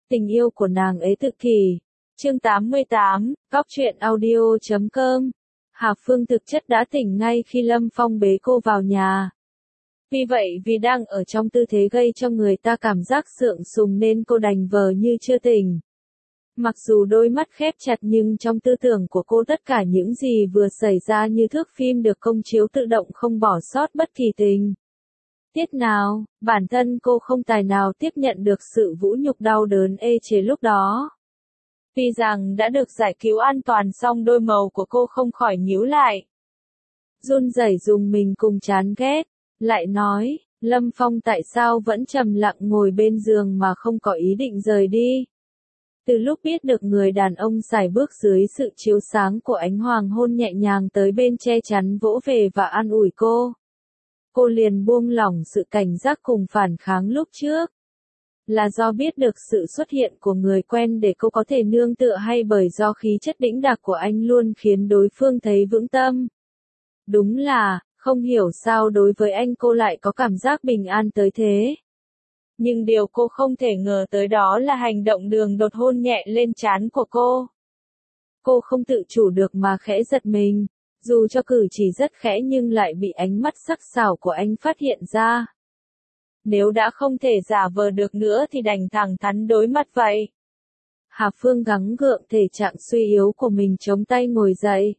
Tình yêu của nàng ấy tự kỷ. Chương 88, Góc truyện audio.com. Hà Phương thực chất đã tỉnh ngay khi Lâm Phong bế cô vào nhà. Vì vậy vì đang ở trong tư thế gây cho người ta cảm giác sượng sùng nên cô đành vờ như chưa tỉnh. Mặc dù đôi mắt khép chặt nhưng trong tư tưởng của cô tất cả những gì vừa xảy ra như thước phim được công chiếu tự động không bỏ sót bất kỳ tình tiết nào, bản thân cô không tài nào tiếp nhận được sự vũ nhục đau đớn ê chề lúc đó. Vì rằng đã được giải cứu an toàn xong đôi màu của cô không khỏi nhíu lại. Run rẩy dùng mình cùng chán ghét, lại nói, Lâm Phong tại sao vẫn trầm lặng ngồi bên giường mà không có ý định rời đi. Từ lúc biết được người đàn ông sải bước dưới sự chiếu sáng của ánh hoàng hôn nhẹ nhàng tới bên che chắn vỗ về và an ủi cô liền buông lỏng sự cảnh giác cùng phản kháng lúc trước. Là do biết được sự xuất hiện của người quen để cô có thể nương tựa hay bởi do khí chất đĩnh đạc của anh luôn khiến đối phương thấy vững tâm. Đúng là, không hiểu sao đối với anh cô lại có cảm giác bình an tới thế. Nhưng điều cô không thể ngờ tới đó là hành động đường đột hôn nhẹ lên trán của cô. Cô không tự chủ được mà khẽ giật mình, dù cho cử chỉ rất khẽ nhưng lại bị ánh mắt sắc sảo của anh phát hiện ra. Nếu đã không thể giả vờ được nữa thì đành thẳng thắn đối mặt vậy. Hà Phương gắng gượng thể trạng suy yếu của mình chống tay ngồi dậy.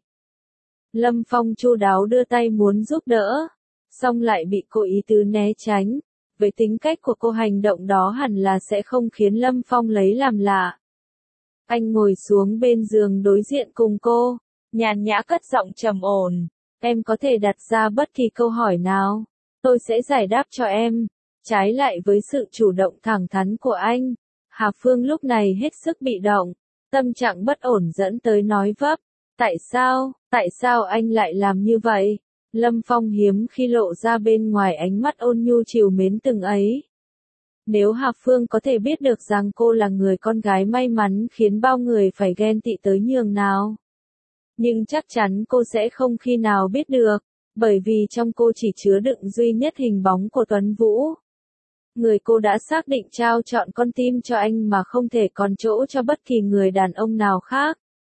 Lâm Phong chu đáo đưa tay muốn giúp đỡ, xong lại bị cô ý tứ né tránh. Với tính cách của cô hành động đó hẳn là sẽ không khiến Lâm Phong lấy làm lạ. Anh ngồi xuống bên giường đối diện cùng cô, nhàn nhã cất giọng trầm ổn. Em có thể đặt ra bất kỳ câu hỏi nào, tôi sẽ giải đáp cho em. Trái lại với sự chủ động thẳng thắn của anh, Hà Phương lúc này hết sức bị động, tâm trạng bất ổn dẫn tới nói vấp. Tại sao anh lại làm như vậy? Lâm Phong hiếm khi lộ ra bên ngoài ánh mắt ôn nhu trìu mến từng ấy. Nếu Hà Phương có thể biết được rằng cô là người con gái may mắn khiến bao người phải ghen tị tới nhường nào. Nhưng chắc chắn cô sẽ không khi nào biết được, bởi vì trong cô chỉ chứa đựng duy nhất hình bóng của Tuấn Vũ. Người cô đã xác định trao trọn con tim cho anh mà không thể còn chỗ cho bất kỳ người đàn ông nào khác.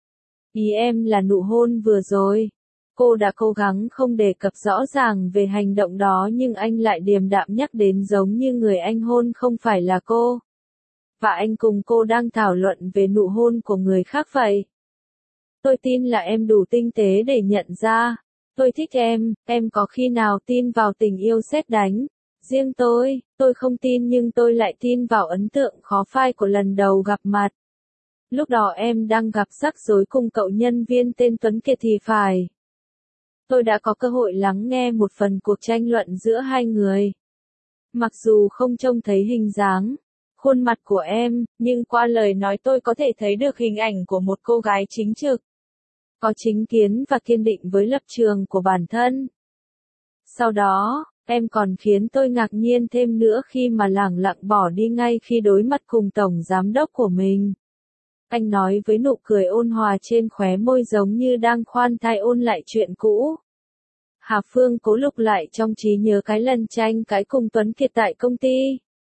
Ý em là nụ hôn vừa rồi. Cô đã cố gắng không đề cập rõ ràng về hành động đó nhưng anh lại điềm đạm nhắc đến giống như người anh hôn không phải là cô. Và anh cùng cô đang thảo luận về nụ hôn của người khác vậy. Tôi tin là em đủ tinh tế để nhận ra. Tôi thích em có khi nào tin vào tình yêu sét đánh? Riêng tôi không tin nhưng tôi lại tin vào ấn tượng khó phai của lần đầu gặp mặt. Lúc đó em đang gặp rắc rối cùng cậu nhân viên tên Tuấn Kiệt thì phải. Tôi đã có cơ hội lắng nghe một phần cuộc tranh luận giữa hai người. Mặc dù không trông thấy hình dáng, khuôn mặt của em, nhưng qua lời nói tôi có thể thấy được hình ảnh của một cô gái chính trực. Có chính kiến và kiên định với lập trường của bản thân. Sau đó, em còn khiến tôi ngạc nhiên thêm nữa khi mà lẳng lặng bỏ đi ngay khi đối mặt cùng tổng giám đốc của mình. Anh nói với nụ cười ôn hòa trên khóe môi giống như đang khoan thai ôn lại chuyện cũ. Hà Phương cố lục lại trong trí nhớ cái lần tranh cãi cùng Tuấn Kiệt tại công ty.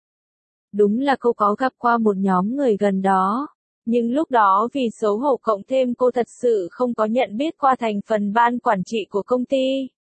Đúng là cô có gặp qua một nhóm người gần đó. Nhưng lúc đó vì xấu hổ cộng thêm cô thật sự không có nhận biết qua thành phần ban quản trị của công ty.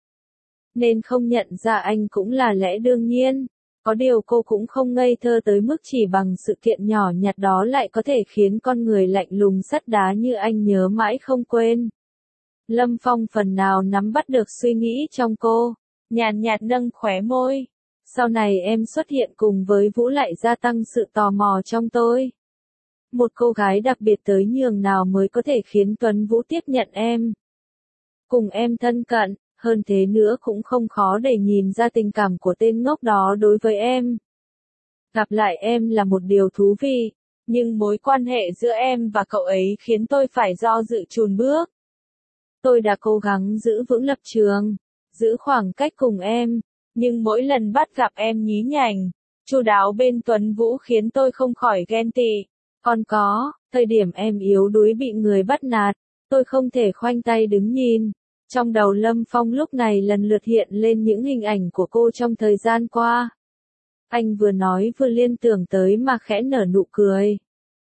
Nên không nhận ra anh cũng là lẽ đương nhiên. Có điều cô cũng không ngây thơ tới mức chỉ bằng sự kiện nhỏ nhặt đó lại có thể khiến con người lạnh lùng sắt đá như anh nhớ mãi không quên. Lâm Phong phần nào nắm bắt được suy nghĩ trong cô, nhàn nhạt nâng khóe môi. Sau này em xuất hiện cùng với Vũ lại gia tăng sự tò mò trong tôi. Một cô gái đặc biệt tới nhường nào mới có thể khiến Tuấn Vũ tiếp nhận em. Cùng em thân cận. Hơn thế nữa cũng không khó để nhìn ra tình cảm của tên ngốc đó đối với em. Gặp lại em là một điều thú vị, nhưng mối quan hệ giữa em và cậu ấy khiến tôi phải do dự chùn bước. Tôi đã cố gắng giữ vững lập trường, giữ khoảng cách cùng em, nhưng mỗi lần bắt gặp em nhí nhảnh, chu đáo bên Tuấn Vũ khiến tôi không khỏi ghen tị. Còn có, thời điểm em yếu đuối bị người bắt nạt, tôi không thể khoanh tay đứng nhìn. Trong đầu Lâm Phong lúc này lần lượt hiện lên những hình ảnh của cô trong thời gian qua. Anh vừa nói vừa liên tưởng tới mà khẽ nở nụ cười.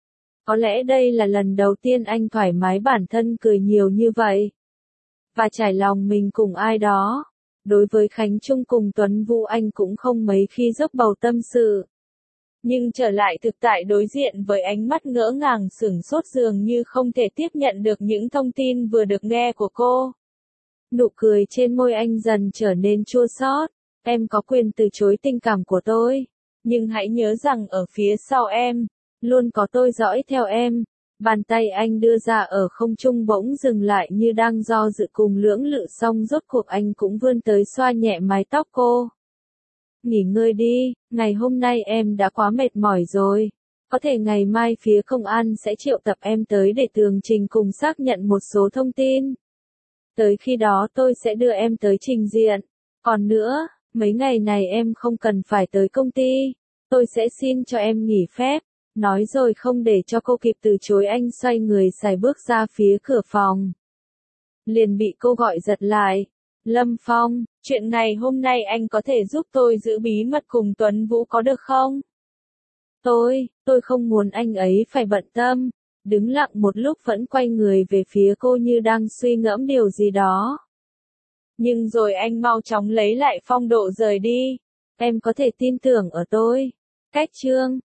Có lẽ đây là lần đầu tiên anh thoải mái bản thân cười nhiều như vậy. Và trải lòng mình cùng ai đó. Đối với Khánh Trung cùng Tuấn Vũ anh cũng không mấy khi dốc bầu tâm sự. Nhưng trở lại thực tại đối diện với ánh mắt ngỡ ngàng sửng sốt dường như không thể tiếp nhận được những thông tin vừa được nghe của cô. Nụ cười trên môi anh dần trở nên chua xót. Em có quyền từ chối tình cảm của tôi. Nhưng hãy nhớ rằng ở phía sau em, luôn có tôi dõi theo em. Bàn tay anh đưa ra ở không trung bỗng dừng lại như đang do dự cùng lưỡng lự xong rốt cuộc anh cũng vươn tới xoa nhẹ mái tóc cô. Nghỉ ngơi đi, ngày hôm nay em đã quá mệt mỏi rồi. Có thể ngày mai phía công an sẽ triệu tập em tới để tường trình cùng xác nhận một số thông tin. Tới khi đó tôi sẽ đưa em tới trình diện. Còn nữa, mấy ngày này em không cần phải tới công ty. Tôi sẽ xin cho em nghỉ phép. Nói rồi không để cho cô kịp từ chối anh xoay người sải bước ra phía cửa phòng. Liền bị cô gọi giật lại. Lâm Phong, chuyện này hôm nay anh có thể giúp tôi giữ bí mật cùng Tuấn Vũ có được không? Tôi không muốn anh ấy phải bận tâm. Đứng lặng một lúc vẫn quay người về phía cô như đang suy ngẫm điều gì đó. Nhưng rồi anh mau chóng lấy lại phong độ rời đi. Em có thể tin tưởng ở tôi. Cách chương